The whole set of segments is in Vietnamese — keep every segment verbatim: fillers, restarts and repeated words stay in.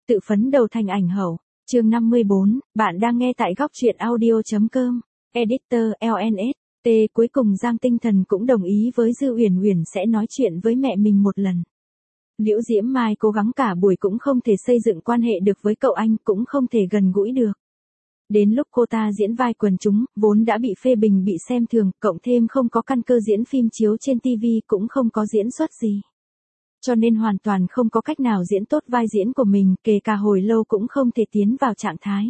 Tự phấn đầu thành ảnh hậu. Chương năm mươi bốn, bạn đang nghe tại góc truyện audio.com. Editor lờ en ét. T cuối cùng Giang Tinh Thần cũng đồng ý với Dư Uyển Uyển sẽ nói chuyện với mẹ mình một lần. Liễu Diễm Mai cố gắng cả buổi cũng không thể xây dựng quan hệ được với cậu anh, cũng không thể gần gũi được. Đến lúc cô ta diễn vai quần chúng, vốn đã bị phê bình bị xem thường, cộng thêm không có căn cơ diễn phim chiếu trên ti vi cũng không có diễn xuất gì. Cho nên hoàn toàn không có cách nào diễn tốt vai diễn của mình, kể cả hồi lâu cũng không thể tiến vào trạng thái.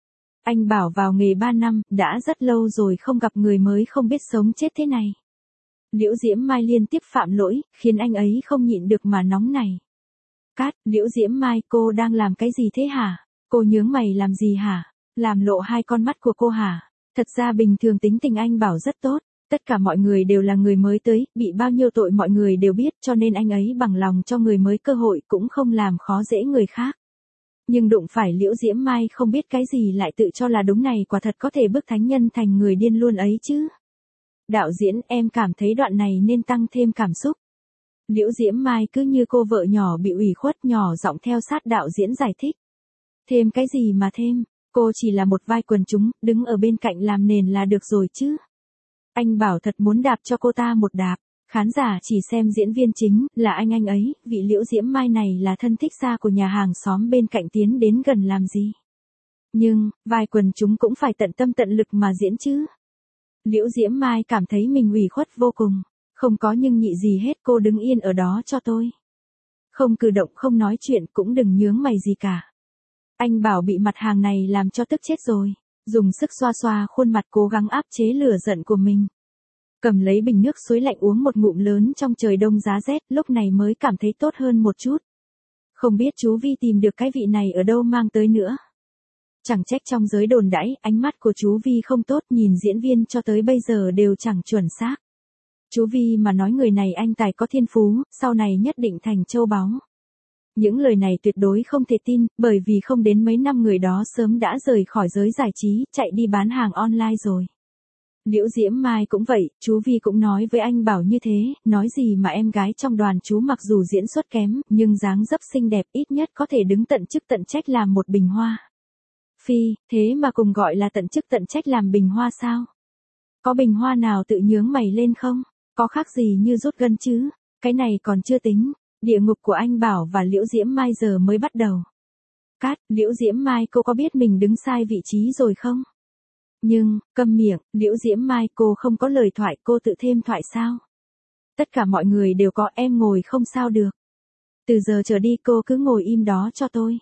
Anh bảo vào nghề ba năm, đã rất lâu rồi không gặp người mới không biết sống chết thế này. Liễu Diễm Mai liên tiếp phạm lỗi, khiến anh ấy không nhịn được mà nóng này. Cát, Liễu Diễm Mai, cô đang làm cái gì thế hả? Cô nhướng mày làm gì hả? Làm lộ hai con mắt của cô hả? Thật ra bình thường tính tình anh bảo rất tốt. Tất cả mọi người đều là người mới tới, bị bao nhiêu tội mọi người đều biết, cho nên anh ấy bằng lòng cho người mới cơ hội, cũng không làm khó dễ người khác. Nhưng đụng phải Liễu Diễm Mai không biết cái gì lại tự cho là đúng này, quả thật có thể bức thánh nhân thành người điên luôn ấy chứ. Đạo diễn, em cảm thấy đoạn này nên tăng thêm cảm xúc. Liễu Diễm Mai cứ như cô vợ nhỏ bị ủy khuất, nhỏ giọng theo sát đạo diễn giải thích. Thêm cái gì mà thêm, cô chỉ là một vai quần chúng, đứng ở bên cạnh làm nền là được rồi chứ. Anh bảo thật muốn đạp cho cô ta một đạp. Khán giả chỉ xem diễn viên chính, là anh anh ấy, vị Liễu Diễm Mai này là thân thích xa của nhà hàng xóm bên cạnh tiến đến gần làm gì. Nhưng, vai quần chúng cũng phải tận tâm tận lực mà diễn chứ. Liễu Diễm Mai cảm thấy mình ủy khuất vô cùng. Không có nhưng nhị gì hết, cô đứng yên ở đó cho tôi. Không cử động, không nói chuyện, cũng đừng nhướng mày gì cả. Anh bảo bị mặt hàng này làm cho tức chết rồi. Dùng sức xoa xoa khuôn mặt cố gắng áp chế lửa giận của mình. Cầm lấy bình nước suối lạnh uống một ngụm lớn trong trời đông giá rét, lúc này mới cảm thấy tốt hơn một chút. Không biết chú Vi tìm được cái vị này ở đâu mang tới nữa. Chẳng trách trong giới đồn đãi, ánh mắt của chú Vi không tốt, nhìn diễn viên cho tới bây giờ đều chẳng chuẩn xác. Chú Vi mà nói người này anh tài có thiên phú, sau này nhất định thành châu báu. Những lời này tuyệt đối không thể tin, bởi vì không đến mấy năm người đó sớm đã rời khỏi giới giải trí, chạy đi bán hàng online rồi. Liễu Diễm Mai cũng vậy, chú Vi cũng nói với anh bảo như thế, nói gì mà em gái trong đoàn chú mặc dù diễn xuất kém, nhưng dáng dấp xinh đẹp, ít nhất có thể đứng tận chức tận trách làm một bình hoa. Phi, thế mà cùng gọi là tận chức tận trách làm bình hoa sao? Có bình hoa nào tự nhướng mày lên không? Có khác gì như rút gân chứ? Cái này còn chưa tính. Địa ngục của anh Bảo và Liễu Diễm Mai giờ mới bắt đầu. Cát, Liễu Diễm Mai, cô có biết mình đứng sai vị trí rồi không? Nhưng, câm miệng, Liễu Diễm Mai, cô không có lời thoại, cô tự thêm thoại sao? Tất cả mọi người đều có, em ngồi không sao được. Từ giờ trở đi cô cứ ngồi im đó cho tôi.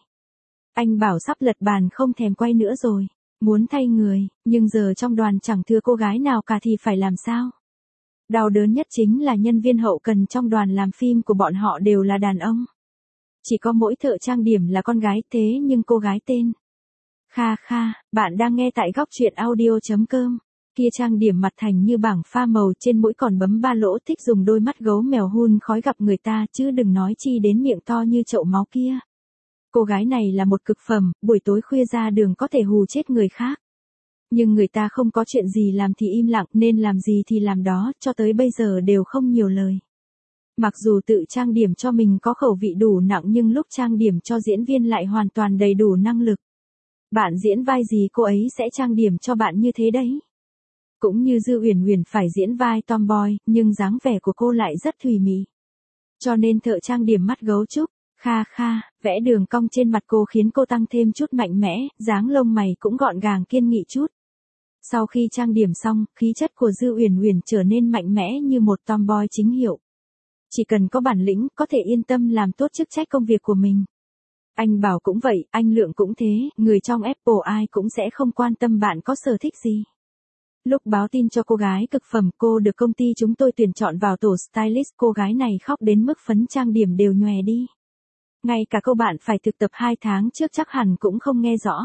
Anh Bảo sắp lật bàn không thèm quay nữa rồi. Muốn thay người, nhưng giờ trong đoàn chẳng thừa cô gái nào cả thì phải làm sao? Đau đớn nhất chính là nhân viên hậu cần trong đoàn làm phim của bọn họ đều là đàn ông. Chỉ có mỗi thợ trang điểm là con gái, thế nhưng cô gái tên. Kha kha, bạn đang nghe tại góc truyện audio.com. Kia trang điểm mặt thành như bảng pha màu, trên mũi còn bấm ba lỗ, thích dùng đôi mắt gấu mèo hun khói gặp người ta, chứ đừng nói chi đến miệng to như chậu máu kia. Cô gái này là một cực phẩm, buổi tối khuya ra đường có thể hù chết người khác. Nhưng người ta không có chuyện gì làm thì im lặng, nên làm gì thì làm đó, cho tới bây giờ đều không nhiều lời. Mặc dù tự trang điểm cho mình có khẩu vị đủ nặng nhưng lúc trang điểm cho diễn viên lại hoàn toàn đầy đủ năng lực. Bạn diễn vai gì cô ấy sẽ trang điểm cho bạn như thế đấy. Cũng như Dư Uyển Uyển phải diễn vai tomboy, nhưng dáng vẻ của cô lại rất thùy mị. Cho nên thợ trang điểm mắt gấu trúc, kha kha, vẽ đường cong trên mặt cô khiến cô tăng thêm chút mạnh mẽ, dáng lông mày cũng gọn gàng kiên nghị chút. Sau khi trang điểm xong, khí chất của Dư Uyển Uyển trở nên mạnh mẽ như một tomboy chính hiệu. Chỉ cần có bản lĩnh, có thể yên tâm làm tốt chức trách công việc của mình. Anh Bảo cũng vậy, anh Lượng cũng thế, người trong Apple ai cũng sẽ không quan tâm bạn có sở thích gì. Lúc báo tin cho cô gái cực phẩm, cô được công ty chúng tôi tuyển chọn vào tổ stylist, cô gái này khóc đến mức phấn trang điểm đều nhòe đi. Ngay cả câu bạn phải thực tập hai tháng trước chắc hẳn cũng không nghe rõ.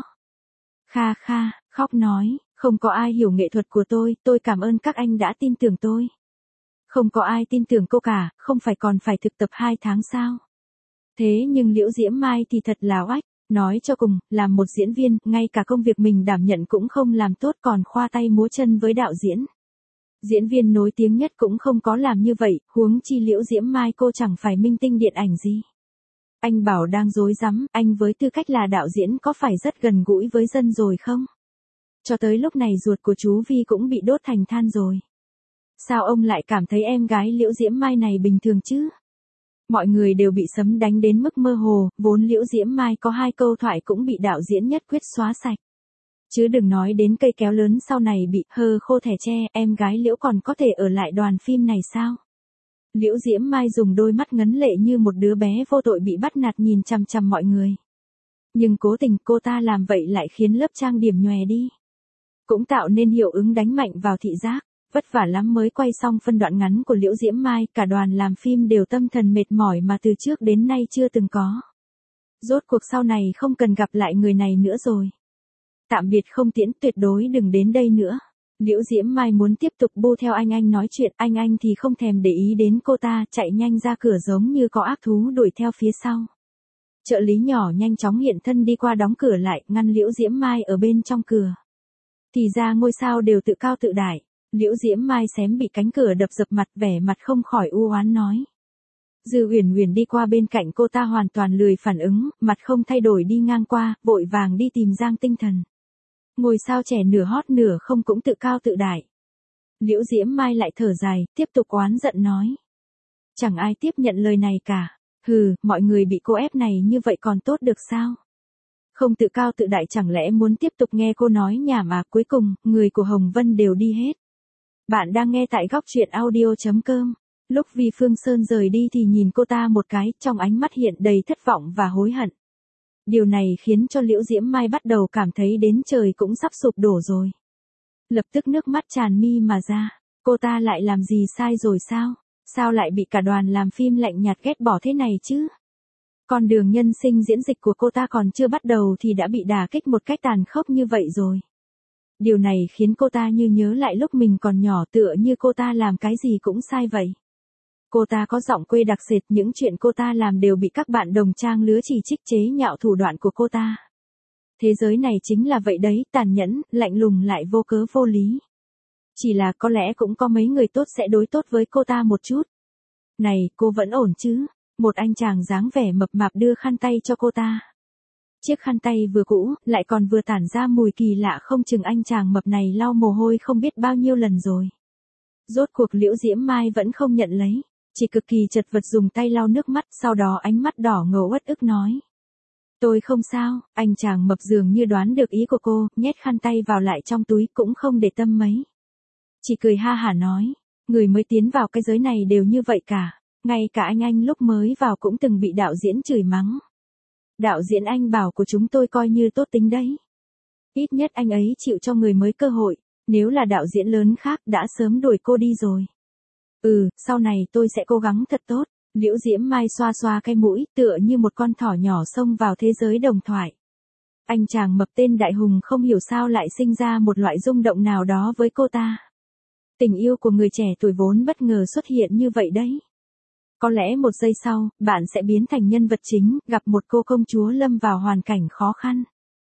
Kha kha, khóc nói, không có ai hiểu nghệ thuật của tôi, tôi cảm ơn các anh đã tin tưởng tôi. Không có ai tin tưởng cô cả, không phải còn phải thực tập hai tháng sao? Thế nhưng Liễu Diễm Mai thì thật là oách, nói cho cùng, làm một diễn viên, ngay cả công việc mình đảm nhận cũng không làm tốt còn khoa tay múa chân với đạo diễn. Diễn viên nổi tiếng nhất cũng không có làm như vậy, huống chi Liễu Diễm Mai cô chẳng phải minh tinh điện ảnh gì. Anh bảo đang rối rắm, anh với tư cách là đạo diễn có phải rất gần gũi với dân rồi không? Cho tới lúc này ruột của chú Vi cũng bị đốt thành than rồi. Sao ông lại cảm thấy em gái Liễu Diễm Mai này bình thường chứ? Mọi người đều bị sấm đánh đến mức mơ hồ, vốn Liễu Diễm Mai có hai câu thoại cũng bị đạo diễn Nhất Quyết xóa sạch. Chứ đừng nói đến cây kéo lớn sau này bị hơ khô thẻ tre, em gái Liễu còn có thể ở lại đoàn phim này sao? Liễu Diễm Mai dùng đôi mắt ngấn lệ như một đứa bé vô tội bị bắt nạt nhìn chằm chằm mọi người. Nhưng cố tình cô ta làm vậy lại khiến lớp trang điểm nhòe đi. Cũng tạo nên hiệu ứng đánh mạnh vào thị giác. Vất vả lắm mới quay xong phân đoạn ngắn của Liễu Diễm Mai, cả đoàn làm phim đều tâm thần mệt mỏi mà từ trước đến nay chưa từng có. Rốt cuộc sau này không cần gặp lại người này nữa rồi. Tạm biệt không tiễn, tuyệt đối đừng đến đây nữa. Liễu Diễm Mai muốn tiếp tục bu theo anh anh nói chuyện, anh anh thì không thèm để ý đến cô ta, chạy nhanh ra cửa giống như có ác thú đuổi theo phía sau. Trợ lý nhỏ nhanh chóng hiện thân đi qua đóng cửa lại, ngăn Liễu Diễm Mai ở bên trong cửa. Thì ra ngôi sao đều tự cao tự đại. Liễu Diễm Mai xém bị cánh cửa đập dập mặt, vẻ mặt không khỏi u oán nói. Dư Uyển Uyển đi qua bên cạnh cô ta hoàn toàn lười phản ứng, mặt không thay đổi đi ngang qua, vội vàng đi tìm Giang Tinh Thần. Ngôi sao trẻ nửa hot nửa không cũng tự cao tự đại. Liễu Diễm Mai lại thở dài, tiếp tục oán giận nói. Chẳng ai tiếp nhận lời này cả. Hừ, mọi người bị cô ép này như vậy còn tốt được sao? Không tự cao tự đại chẳng lẽ muốn tiếp tục nghe cô nói nhảm à? Cuối cùng, người của Hồng Vân đều đi hết. Bạn đang nghe tại góc truyện audio chấm com. Lúc Vi Phương Sơn rời đi thì nhìn cô ta một cái, trong ánh mắt hiện đầy thất vọng và hối hận. Điều này khiến cho Liễu Diễm Mai bắt đầu cảm thấy đến trời cũng sắp sụp đổ rồi. Lập tức nước mắt tràn mi mà ra, cô ta lại làm gì sai rồi sao? Sao lại bị cả đoàn làm phim lạnh nhạt ghét bỏ thế này chứ? Con đường nhân sinh diễn dịch của cô ta còn chưa bắt đầu thì đã bị đả kích một cách tàn khốc như vậy rồi. Điều này khiến cô ta như nhớ lại lúc mình còn nhỏ, tựa như cô ta làm cái gì cũng sai vậy. Cô ta có giọng quê đặc sệt, những chuyện cô ta làm đều bị các bạn đồng trang lứa chỉ trích chế nhạo thủ đoạn của cô ta. Thế giới này chính là vậy đấy, tàn nhẫn, lạnh lùng lại vô cớ vô lý. Chỉ là có lẽ cũng có mấy người tốt sẽ đối tốt với cô ta một chút. Này, cô vẫn ổn chứ? Một anh chàng dáng vẻ mập mạp đưa khăn tay cho cô ta. Chiếc khăn tay vừa cũ, lại còn vừa tản ra mùi kỳ lạ, không chừng anh chàng mập này lau mồ hôi không biết bao nhiêu lần rồi. Rốt cuộc Liễu Diễm Mai vẫn không nhận lấy, chỉ cực kỳ chật vật dùng tay lau nước mắt, sau đó ánh mắt đỏ ngầu uất ức nói. Tôi không sao. Anh chàng mập dường như đoán được ý của cô, nhét khăn tay vào lại trong túi cũng không để tâm mấy. Chỉ cười ha hả nói, người mới tiến vào cái giới này đều như vậy cả, ngay cả anh anh lúc mới vào cũng từng bị đạo diễn chửi mắng. Đạo diễn anh bảo của chúng tôi coi như tốt tính đấy. Ít nhất anh ấy chịu cho người mới cơ hội, nếu là đạo diễn lớn khác đã sớm đuổi cô đi rồi. Ừ, sau này tôi sẽ cố gắng thật tốt. Liễu Diễm Mai xoa xoa cái mũi, tựa như một con thỏ nhỏ xông vào thế giới đồng thoại. Anh chàng mập tên Đại Hùng không hiểu sao lại sinh ra một loại rung động nào đó với cô ta. Tình yêu của người trẻ tuổi vốn bất ngờ xuất hiện như vậy đấy. Có lẽ một giây sau, bạn sẽ biến thành nhân vật chính, gặp một cô công chúa lâm vào hoàn cảnh khó khăn.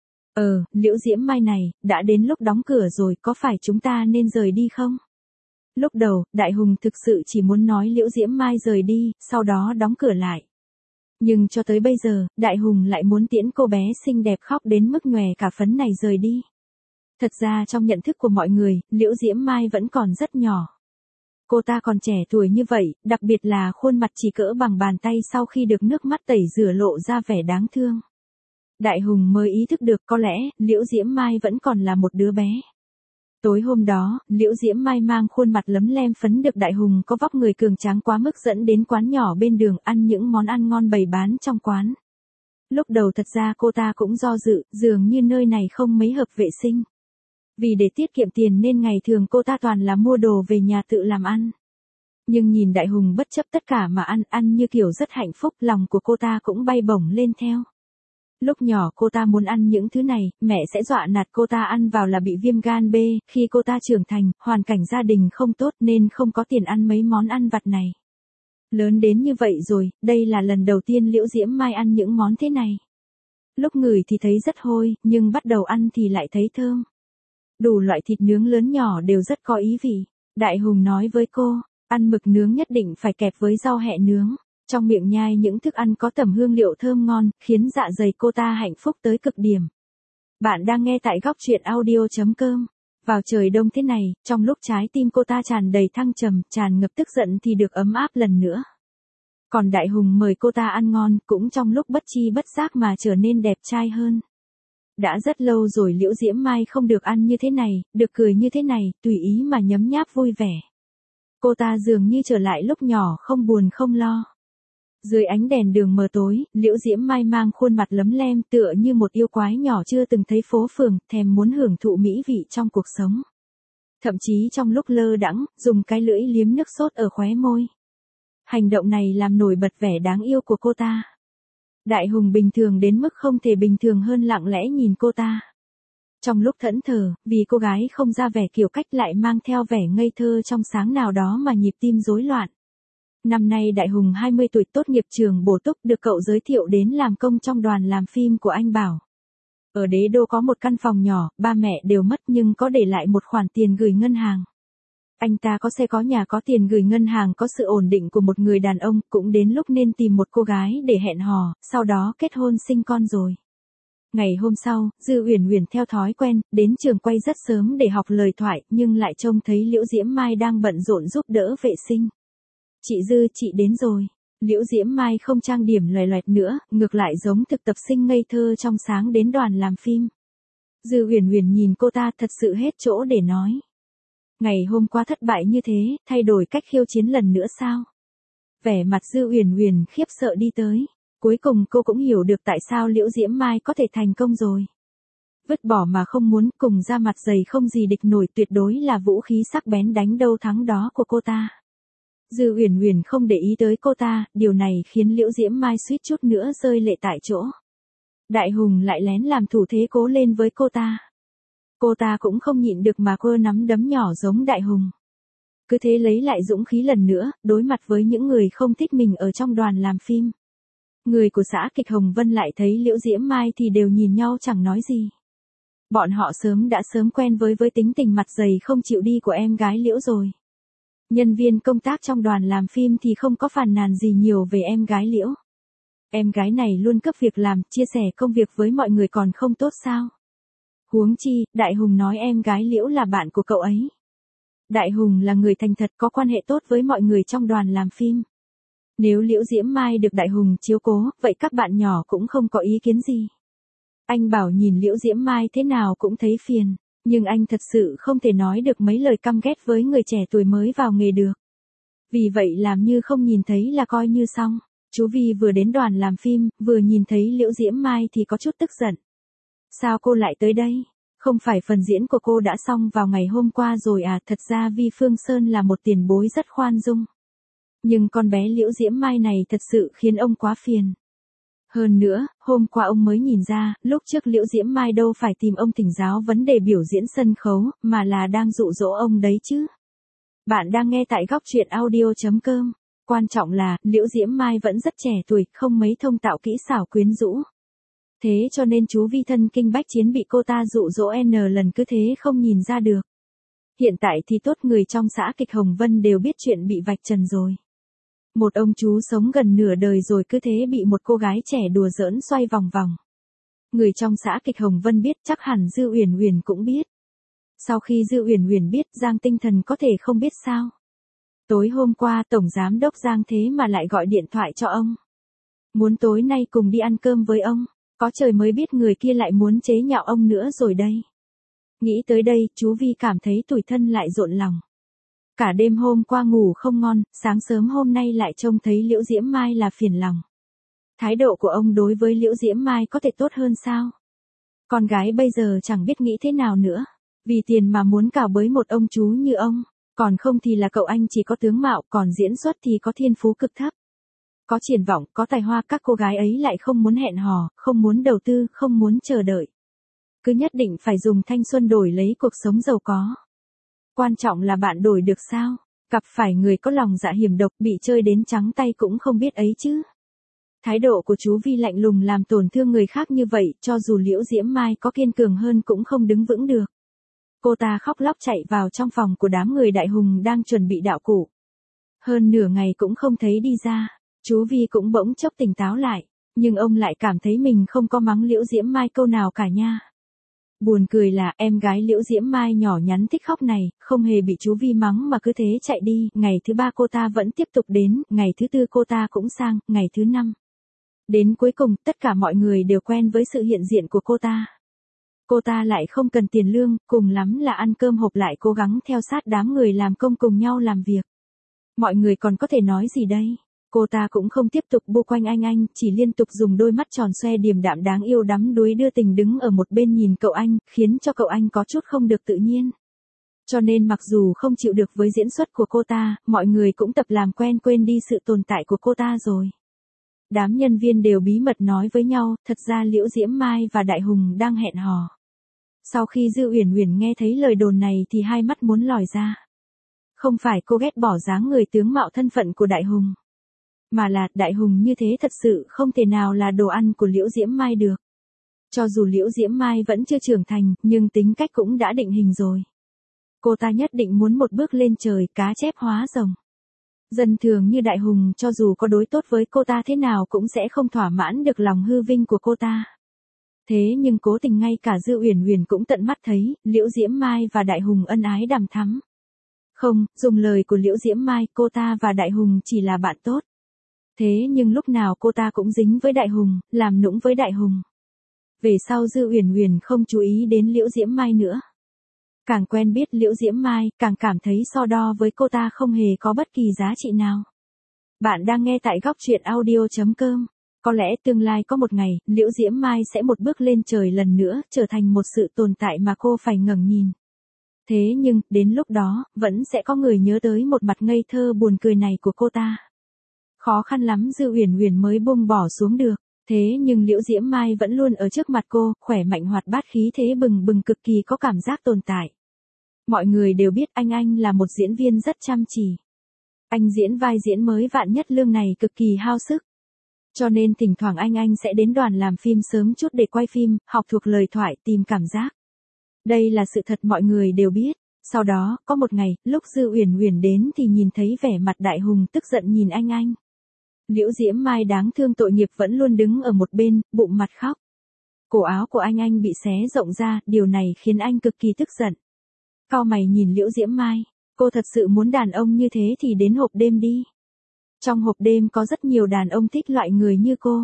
Ờ, Liễu Diễm Mai này, đã đến lúc đóng cửa rồi, có phải chúng ta nên rời đi không? Lúc đầu, Đại Hùng thực sự chỉ muốn nói Liễu Diễm Mai rời đi, sau đó đóng cửa lại. Nhưng cho tới bây giờ, Đại Hùng lại muốn tiễn cô bé xinh đẹp khóc đến mức nhòe cả phấn này rời đi. Thật ra trong nhận thức của mọi người, Liễu Diễm Mai vẫn còn rất nhỏ. Cô ta còn trẻ tuổi như vậy, đặc biệt là khuôn mặt chỉ cỡ bằng bàn tay sau khi được nước mắt tẩy rửa lộ ra vẻ đáng thương. Đại Hùng mới ý thức được có lẽ, Liễu Diễm Mai vẫn còn là một đứa bé. Tối hôm đó, Liễu Diễm Mai mang khuôn mặt lấm lem phấn được Đại Hùng có vóc người cường tráng quá mức dẫn đến quán nhỏ bên đường ăn những món ăn ngon bày bán trong quán. Lúc đầu thật ra cô ta cũng do dự, dường như nơi này không mấy hợp vệ sinh. Vì để tiết kiệm tiền nên ngày thường cô ta toàn là mua đồ về nhà tự làm ăn. Nhưng nhìn Đại Hùng bất chấp tất cả mà ăn, ăn như kiểu rất hạnh phúc, lòng của cô ta cũng bay bổng lên theo. Lúc nhỏ cô ta muốn ăn những thứ này, mẹ sẽ dọa nạt cô ta ăn vào là bị viêm gan B, khi cô ta trưởng thành, hoàn cảnh gia đình không tốt nên không có tiền ăn mấy món ăn vặt này. Lớn đến như vậy rồi, đây là lần đầu tiên Liễu Diễm Mai ăn những món thế này. Lúc ngửi thì thấy rất hôi, nhưng bắt đầu ăn thì lại thấy thơm. Đủ loại thịt nướng lớn nhỏ đều rất có ý vị. Đại Hùng nói với cô, ăn mực nướng nhất định phải kẹp với rau hẹ nướng. trong miệng nhai những thức ăn có tẩm hương liệu thơm ngon, khiến dạ dày cô ta hạnh phúc tới cực điểm. Bạn đang nghe tại góc truyện audio chấm com. Vào trời đông thế này, trong lúc trái tim cô ta tràn đầy thăng trầm, tràn ngập tức giận thì được ấm áp lần nữa. Còn Đại Hùng mời cô ta ăn ngon, cũng trong lúc bất chi bất giác mà trở nên đẹp trai hơn. Đã rất lâu rồi Liễu Diễm Mai không được ăn như thế này, được cười như thế này, tùy ý mà nhấm nháp vui vẻ. Cô ta dường như trở lại lúc nhỏ không buồn không lo. Dưới ánh đèn đường mờ tối, Liễu Diễm Mai mang khuôn mặt lấm lem tựa như một yêu quái nhỏ chưa từng thấy phố phường, thèm muốn hưởng thụ mỹ vị trong cuộc sống. Thậm chí trong lúc lơ đãng, dùng cái lưỡi liếm nước sốt ở khóe môi. Hành động này làm nổi bật vẻ đáng yêu của cô ta. Đại Hùng bình thường đến mức không thể bình thường hơn lặng lẽ nhìn cô ta. Trong lúc thẫn thờ, vì cô gái không ra vẻ kiểu cách lại mang theo vẻ ngây thơ trong sáng nào đó mà nhịp tim rối loạn. Năm nay Đại Hùng hai mươi tuổi tốt nghiệp trường bổ túc được cậu giới thiệu đến làm công trong đoàn làm phim của anh Bảo. Ở Đế Đô có một căn phòng nhỏ, ba mẹ đều mất nhưng có để lại một khoản tiền gửi ngân hàng. Anh ta có xe có nhà có tiền gửi ngân hàng có sự ổn định của một người đàn ông, cũng đến lúc nên tìm một cô gái để hẹn hò, sau đó kết hôn sinh con rồi. Ngày hôm sau, Dư Uyển Uyển theo thói quen, đến trường quay rất sớm để học lời thoại, nhưng lại trông thấy Liễu Diễm Mai đang bận rộn giúp đỡ vệ sinh. Chị Dư, chị đến rồi. Liễu Diễm Mai không trang điểm loè loẹt nữa, ngược lại giống thực tập sinh ngây thơ trong sáng đến đoàn làm phim. Dư Uyển Uyển nhìn cô ta thật sự hết chỗ để nói. Ngày hôm qua thất bại như thế, thay đổi cách khiêu chiến lần nữa sao? Vẻ mặt Dư Uyển Uyển khiếp sợ đi tới. Cuối cùng cô cũng hiểu được tại sao Liễu Diễm Mai có thể thành công rồi. Vứt bỏ mà không muốn, cùng ra mặt dày không gì địch nổi, tuyệt đối là vũ khí sắc bén đánh đâu thắng đó của cô ta. Dư Uyển Uyển không để ý tới cô ta, điều này khiến Liễu Diễm Mai suýt chút nữa rơi lệ tại chỗ. Đại Hùng lại lén làm thủ thế cố lên với cô ta. Cô ta cũng không nhịn được mà cơ nắm đấm nhỏ giống Đại Hùng. Cứ thế lấy lại dũng khí lần nữa, đối mặt với những người không thích mình ở trong đoàn làm phim. Người của xã kịch Hồng Vân lại thấy Liễu Diễm Mai thì đều nhìn nhau chẳng nói gì. Bọn họ sớm đã sớm quen với với tính tình mặt dày không chịu đi của em gái Liễu rồi. Nhân viên công tác trong đoàn làm phim thì không có phàn nàn gì nhiều về em gái Liễu. Em gái này luôn cấp việc làm, chia sẻ công việc với mọi người còn không tốt sao? Huống chi, Đại Hùng nói em gái Liễu là bạn của cậu ấy. Đại Hùng là người thành thật có quan hệ tốt với mọi người trong đoàn làm phim. Nếu Liễu Diễm Mai được Đại Hùng chiếu cố, vậy các bạn nhỏ cũng không có ý kiến gì. Anh Bảo nhìn Liễu Diễm Mai thế nào cũng thấy phiền, nhưng anh thật sự không thể nói được mấy lời căm ghét với người trẻ tuổi mới vào nghề được. Vì vậy làm như không nhìn thấy là coi như xong. Chú Vi vừa đến đoàn làm phim, vừa nhìn thấy Liễu Diễm Mai thì có chút tức giận. Sao cô lại tới đây? Không phải phần diễn của cô đã xong vào ngày hôm qua rồi à? Thật ra Vi Phương Sơn là một tiền bối rất khoan dung. Nhưng con bé Liễu Diễm Mai này thật sự khiến ông quá phiền. Hơn nữa, hôm qua ông mới nhìn ra, lúc trước Liễu Diễm Mai đâu phải tìm ông thỉnh giáo vấn đề biểu diễn sân khấu, mà là đang dụ dỗ ông đấy chứ. Bạn đang nghe tại góc truyện audio chấm com. Quan trọng là, Liễu Diễm Mai vẫn rất trẻ tuổi, không mấy thông tạo kỹ xảo quyến rũ. Thế cho nên chú Vi thân kinh bách chiến bị cô ta dụ dỗ n lần cứ thế không nhìn ra được. Hiện tại thì tốt người trong xã kịch Hồng Vân đều biết chuyện bị vạch trần rồi. Một ông chú sống gần nửa đời rồi cứ thế bị một cô gái trẻ đùa giỡn xoay vòng vòng. Người trong xã kịch Hồng Vân biết, chắc hẳn Dư Uyển Uyển cũng biết. Sau khi Dư Uyển Uyển biết, Giang Tinh Thần có thể không biết sao? Tối hôm qua Tổng Giám đốc Giang thế mà lại gọi điện thoại cho ông. Muốn tối nay cùng đi ăn cơm với ông, có trời mới biết người kia lại muốn chế nhạo ông nữa rồi đây. Nghĩ tới đây, chú Vi cảm thấy tủi thân lại rộn lòng. Cả đêm hôm qua ngủ không ngon, sáng sớm hôm nay lại trông thấy Liễu Diễm Mai là phiền lòng. Thái độ của ông đối với Liễu Diễm Mai có thể tốt hơn sao? Con gái bây giờ chẳng biết nghĩ thế nào nữa. Vì tiền mà muốn cào bới một ông chú như ông. Còn không thì là cậu anh chỉ có tướng mạo, còn diễn xuất thì có thiên phú cực thấp. Có triển vọng, có tài hoa, các cô gái ấy lại không muốn hẹn hò, không muốn đầu tư, không muốn chờ đợi. Cứ nhất định phải dùng thanh xuân đổi lấy cuộc sống giàu có. Quan trọng là bạn đổi được sao? Gặp phải người có lòng dạ hiểm độc, bị chơi đến trắng tay cũng không biết ấy chứ. Thái độ của chú Vi lạnh lùng làm tổn thương người khác như vậy, cho dù Liễu Diễm Mai có kiên cường hơn cũng không đứng vững được. Cô ta khóc lóc chạy vào trong phòng của đám người Đại Hùng đang chuẩn bị đạo cụ. Hơn nửa ngày cũng không thấy đi ra. Chú Vi cũng bỗng chốc tỉnh táo lại, nhưng ông lại cảm thấy mình không có mắng Liễu Diễm Mai câu nào cả nha. Buồn cười là em gái Liễu Diễm Mai nhỏ nhắn thích khóc này, không hề bị chú Vi mắng mà cứ thế chạy đi, ngày thứ ba cô ta vẫn tiếp tục đến, ngày thứ tư cô ta cũng sang, ngày thứ năm. Đến cuối cùng, tất cả mọi người đều quen với sự hiện diện của cô ta. Cô ta lại không cần tiền lương, cùng lắm là ăn cơm hộp lại cố gắng theo sát đám người làm công cùng nhau làm việc. Mọi người còn có thể nói gì đây? Cô ta cũng không tiếp tục bu quanh anh anh, chỉ liên tục dùng đôi mắt tròn xoe điềm đạm đáng yêu đắm đuối đưa tình đứng ở một bên nhìn cậu anh, khiến cho cậu anh có chút không được tự nhiên. Cho nên mặc dù không chịu được với diễn xuất của cô ta, mọi người cũng tập làm quen quên đi sự tồn tại của cô ta rồi. Đám nhân viên đều bí mật nói với nhau, thật ra Liễu Diễm Mai và Đại Hùng đang hẹn hò. Sau khi Dư Uyển Uyển nghe thấy lời đồn này thì hai mắt muốn lòi ra. Không phải cô ghét bỏ dáng người tướng mạo thân phận của Đại Hùng, mà là Đại Hùng như thế thật sự không thể nào là đồ ăn của Liễu Diễm Mai được. Cho dù Liễu Diễm Mai vẫn chưa trưởng thành, nhưng tính cách cũng đã định hình rồi. Cô ta nhất định muốn một bước lên trời, cá chép hóa rồng. Dân thường như Đại Hùng cho dù có đối tốt với cô ta thế nào cũng sẽ không thỏa mãn được lòng hư vinh của cô ta. Thế nhưng cố tình ngay cả Dư Uyển Uyển cũng tận mắt thấy, Liễu Diễm Mai và Đại Hùng ân ái đằm thắm. Không, dùng lời của Liễu Diễm Mai, cô ta và Đại Hùng chỉ là bạn tốt. Thế nhưng lúc nào cô ta cũng dính với Đại Hùng, làm nũng với Đại Hùng. Về sau Dư Uyển Uyển không chú ý đến Liễu Diễm Mai nữa. Càng quen biết Liễu Diễm Mai, càng cảm thấy so đo với cô ta không hề có bất kỳ giá trị nào. Bạn đang nghe tại góc truyện audio chấm com. Có lẽ tương lai có một ngày, Liễu Diễm Mai sẽ một bước lên trời lần nữa, trở thành một sự tồn tại mà cô phải ngẩng nhìn. Thế nhưng, đến lúc đó, vẫn sẽ có người nhớ tới một mặt ngây thơ buồn cười này của cô ta. Khó khăn lắm Dư Uyển Uyển mới buông bỏ xuống được. Thế nhưng Liễu Diễm Mai vẫn luôn ở trước mặt cô, khỏe mạnh hoạt bát khí thế bừng bừng cực kỳ có cảm giác tồn tại. Mọi người đều biết anh anh là một diễn viên rất chăm chỉ. Anh diễn vai diễn mới Vạn Nhất Lương này cực kỳ hao sức. Cho nên thỉnh thoảng anh anh sẽ đến đoàn làm phim sớm chút để quay phim, học thuộc lời thoại, tìm cảm giác. Đây là sự thật mọi người đều biết. Sau đó, có một ngày, lúc Dư Uyển Uyển đến thì nhìn thấy vẻ mặt Đại Hùng tức giận nhìn anh anh. Liễu Diễm Mai đáng thương tội nghiệp vẫn luôn đứng ở một bên, bụng mặt khóc. Cổ áo của anh anh bị xé rộng ra, điều này khiến anh cực kỳ tức giận. Cau mày nhìn Liễu Diễm Mai, cô thật sự muốn đàn ông như thế thì đến hộp đêm đi. Trong hộp đêm có rất nhiều đàn ông thích loại người như cô.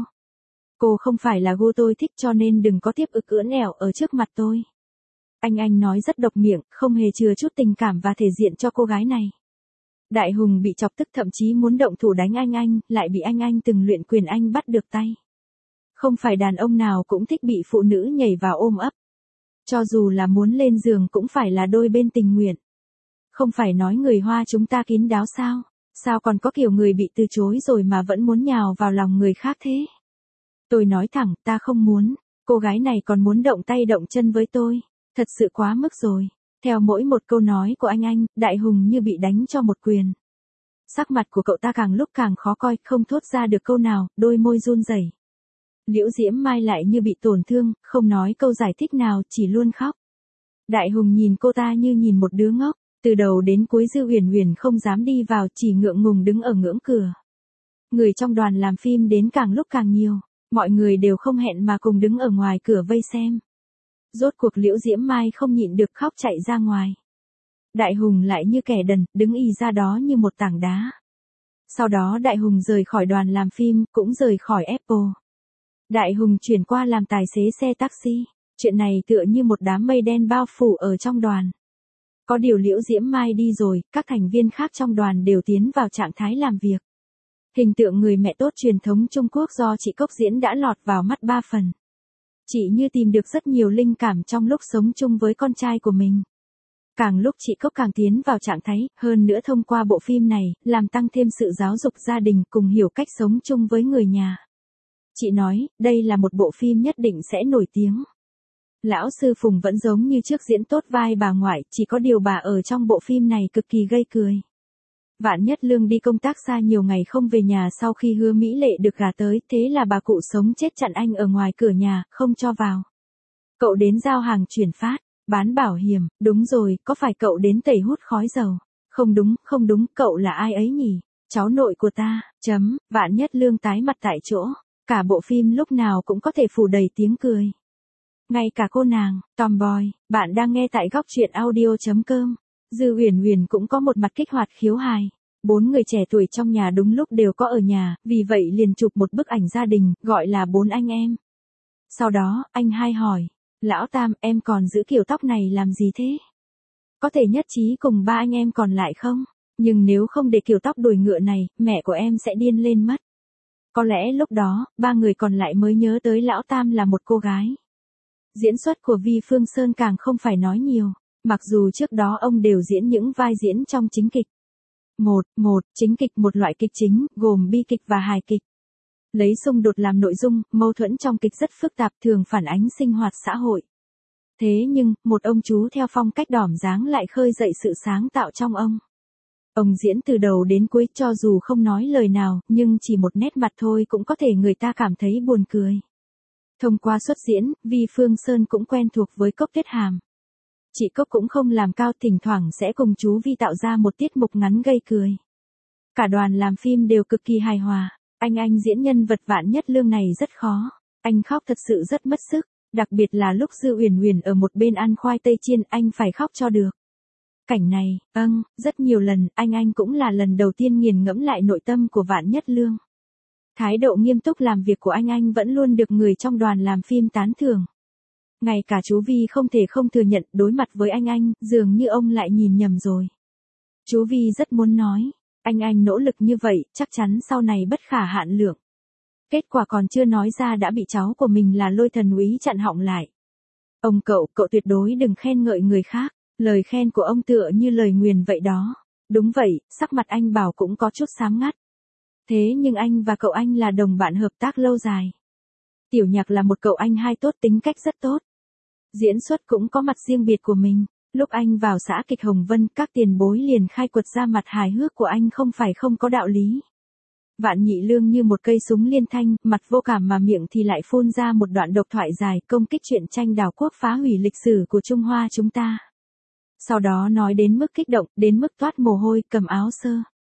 Cô không phải là gu tôi thích cho nên đừng có tiếp ực ưỡn ẻo ở trước mặt tôi. Anh anh nói rất độc miệng, không hề chừa chút tình cảm và thể diện cho cô gái này. Đại Hùng bị chọc tức thậm chí muốn động thủ đánh anh anh, lại bị anh anh từng luyện quyền anh bắt được tay. Không phải đàn ông nào cũng thích bị phụ nữ nhảy vào ôm ấp. Cho dù là muốn lên giường cũng phải là đôi bên tình nguyện. Không phải nói người Hoa chúng ta kín đáo sao, sao còn có kiểu người bị từ chối rồi mà vẫn muốn nhào vào lòng người khác thế. Tôi nói thẳng, ta không muốn, cô gái này còn muốn động tay động chân với tôi, thật sự quá mức rồi. Theo mỗi một câu nói của anh anh, Đại Hùng như bị đánh cho một quyền. Sắc mặt của cậu ta càng lúc càng khó coi, không thốt ra được câu nào, đôi môi run rẩy. Liễu Diễm Mai lại như bị tổn thương, không nói câu giải thích nào, chỉ luôn khóc. Đại Hùng nhìn cô ta như nhìn một đứa ngốc, từ đầu đến cuối Dư Uyển Uyển không dám đi vào, chỉ ngượng ngùng đứng ở ngưỡng cửa. Người trong đoàn làm phim đến càng lúc càng nhiều, mọi người đều không hẹn mà cùng đứng ở ngoài cửa vây xem. Rốt cuộc Liễu Diễm Mai không nhịn được khóc chạy ra ngoài. Đại Hùng lại như kẻ đần, đứng ì ra đó như một tảng đá. Sau đó Đại Hùng rời khỏi đoàn làm phim, cũng rời khỏi Apple. Đại Hùng chuyển qua làm tài xế xe taxi. Chuyện này tựa như một đám mây đen bao phủ ở trong đoàn. Có điều Liễu Diễm Mai đi rồi, các thành viên khác trong đoàn đều tiến vào trạng thái làm việc. Hình tượng người mẹ tốt truyền thống Trung Quốc do chị Cốc diễn đã lọt vào mắt ba phần. Chị như tìm được rất nhiều linh cảm trong lúc sống chung với con trai của mình. Càng lúc chị Cốc càng tiến vào trạng thái, hơn nữa thông qua bộ phim này, làm tăng thêm sự giáo dục gia đình cùng hiểu cách sống chung với người nhà. Chị nói, đây là một bộ phim nhất định sẽ nổi tiếng. Lão sư Phùng vẫn giống như trước diễn tốt vai bà ngoại, chỉ có điều bà ở trong bộ phim này cực kỳ gây cười. Vạn Nhất Lương đi công tác xa nhiều ngày không về nhà sau khi Hứa Mỹ Lệ được gả tới, thế là bà cụ sống chết chặn anh ở ngoài cửa nhà, không cho vào. Cậu đến giao hàng chuyển phát, bán bảo hiểm, đúng rồi, có phải cậu đến tẩy hút khói dầu? Không đúng, không đúng, cậu là ai ấy nhỉ? Cháu nội của ta, chấm, Vạn Nhất Lương tái mặt tại chỗ. Cả bộ phim lúc nào cũng có thể phủ đầy tiếng cười. Ngay cả cô nàng, Tomboy, bạn đang nghe tại góc truyện audio.com. Dư Uyển Uyển cũng có một mặt kích hoạt khiếu hài. Bốn người trẻ tuổi trong nhà đúng lúc đều có ở nhà, vì vậy liền chụp một bức ảnh gia đình, gọi là bốn anh em. Sau đó, anh hai hỏi, lão Tam, em còn giữ kiểu tóc này làm gì thế? Có thể nhất trí cùng ba anh em còn lại không? Nhưng nếu không để kiểu tóc đuôi ngựa này, mẹ của em sẽ điên lên mất. Có lẽ lúc đó, ba người còn lại mới nhớ tới lão Tam là một cô gái. Diễn xuất của Vi Phương Sơn càng không phải nói nhiều, mặc dù trước đó ông đều diễn những vai diễn trong chính kịch. Một, một, chính kịch một loại kịch chính, gồm bi kịch và hài kịch. Lấy xung đột làm nội dung, mâu thuẫn trong kịch rất phức tạp thường phản ánh sinh hoạt xã hội. Thế nhưng, một ông chú theo phong cách đỏm dáng lại khơi dậy sự sáng tạo trong ông. Ông diễn từ đầu đến cuối cho dù không nói lời nào, nhưng chỉ một nét mặt thôi cũng có thể người ta cảm thấy buồn cười. Thông qua xuất diễn, Vi Phương Sơn cũng quen thuộc với Cốc Tuyết Hàm. Chị Cốc cũng không làm cao, thỉnh thoảng sẽ cùng chú Vi tạo ra một tiết mục ngắn gây cười. Cả đoàn làm phim đều cực kỳ hài hòa. Anh anh diễn nhân vật Vạn Nhất Lương này rất khó. Anh khóc thật sự rất mất sức. Đặc biệt là lúc Dư Uyển Uyển ở một bên ăn khoai tây chiên, anh phải khóc cho được. Cảnh này, âng, rất nhiều lần, anh anh cũng là lần đầu tiên nghiền ngẫm lại nội tâm của Vạn Nhất Lương. Thái độ nghiêm túc làm việc của anh anh vẫn luôn được người trong đoàn làm phim tán thưởng. Ngay cả chú Vi không thể không thừa nhận, đối mặt với anh anh, dường như ông lại nhìn nhầm rồi. Chú Vi rất muốn nói, anh anh nỗ lực như vậy, chắc chắn sau này bất khả hạn lượng. Kết quả còn chưa nói ra đã bị cháu của mình là Lôi Thần Úy chặn họng lại. Ông cậu, cậu tuyệt đối đừng khen ngợi người khác, lời khen của ông tựa như lời nguyền vậy đó. Đúng vậy, sắc mặt anh Bảo cũng có chút xám ngắt. Thế nhưng anh và cậu anh là đồng bạn hợp tác lâu dài. Tiểu Nhạc là một cậu anh hai tốt, tính cách rất tốt. Diễn xuất cũng có mặt riêng biệt của mình. Lúc anh vào xã kịch Hồng Vân, các tiền bối liền khai quật ra mặt hài hước của anh không phải không có đạo lý. Vạn Nhị Lương như một cây súng liên thanh, mặt vô cảm mà miệng thì lại phun ra một đoạn độc thoại dài công kích chuyện tranh đảo quốc phá hủy lịch sử của Trung Hoa chúng ta. Sau đó nói đến mức kích động, đến mức toát mồ hôi, cầm áo sơ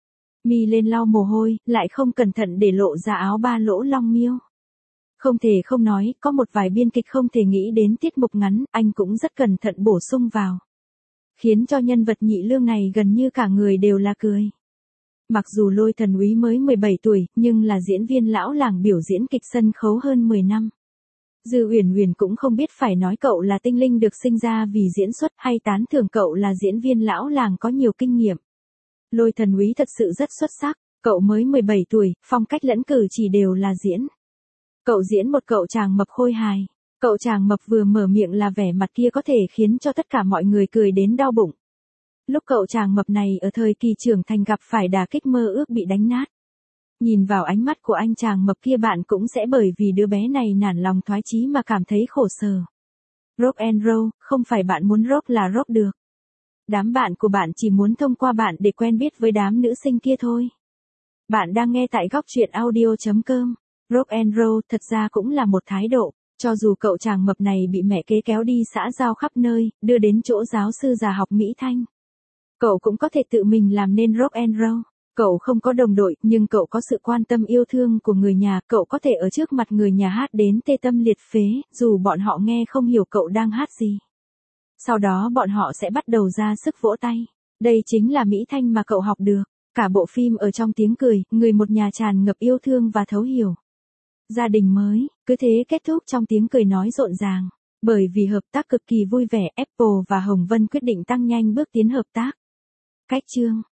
mi lên lau mồ hôi, lại không cẩn thận để lộ ra áo ba lỗ long miêu. Không thể không nói, có một vài biên kịch không thể nghĩ đến tiết mục ngắn, anh cũng rất cẩn thận bổ sung vào. Khiến cho nhân vật Nhị Lương này gần như cả người đều là cười. Mặc dù Lôi Thần Úy mới mười bảy tuổi, nhưng là diễn viên lão làng biểu diễn kịch sân khấu hơn mười năm. Dư Uyển Uyển cũng không biết phải nói cậu là tinh linh được sinh ra vì diễn xuất hay tán thưởng cậu là diễn viên lão làng có nhiều kinh nghiệm. Lôi Thần Úy thật sự rất xuất sắc, cậu mới mười bảy tuổi, phong cách lẫn cử chỉ đều là diễn. Cậu diễn một cậu chàng mập khôi hài. Cậu chàng mập vừa mở miệng là vẻ mặt kia có thể khiến cho tất cả mọi người cười đến đau bụng. Lúc cậu chàng mập này ở thời kỳ trưởng thành gặp phải đả kích mơ ước bị đánh nát. Nhìn vào ánh mắt của anh chàng mập kia bạn cũng sẽ bởi vì đứa bé này nản lòng thoái chí mà cảm thấy khổ sở. Rock and roll, không phải bạn muốn rock là rock được. Đám bạn của bạn chỉ muốn thông qua bạn để quen biết với đám nữ sinh kia thôi. Bạn đang nghe tại góc truyện audio.com. Rock and roll thật ra cũng là một thái độ. Cho dù cậu chàng mập này bị mẹ kế kéo đi xã giao khắp nơi, đưa đến chỗ giáo sư già học Mỹ Thanh. Cậu cũng có thể tự mình làm nên rock and roll. Cậu không có đồng đội, nhưng cậu có sự quan tâm yêu thương của người nhà. Cậu có thể ở trước mặt người nhà hát đến tê tâm liệt phế, dù bọn họ nghe không hiểu cậu đang hát gì. Sau đó bọn họ sẽ bắt đầu ra sức vỗ tay. Đây chính là Mỹ Thanh mà cậu học được. Cả bộ phim ở trong tiếng cười, người một nhà tràn ngập yêu thương và thấu hiểu. Gia đình mới, cứ thế kết thúc trong tiếng cười nói rộn ràng. Bởi vì hợp tác cực kỳ vui vẻ, Apple và Hồng Vân quyết định tăng nhanh bước tiến hợp tác. Cách chương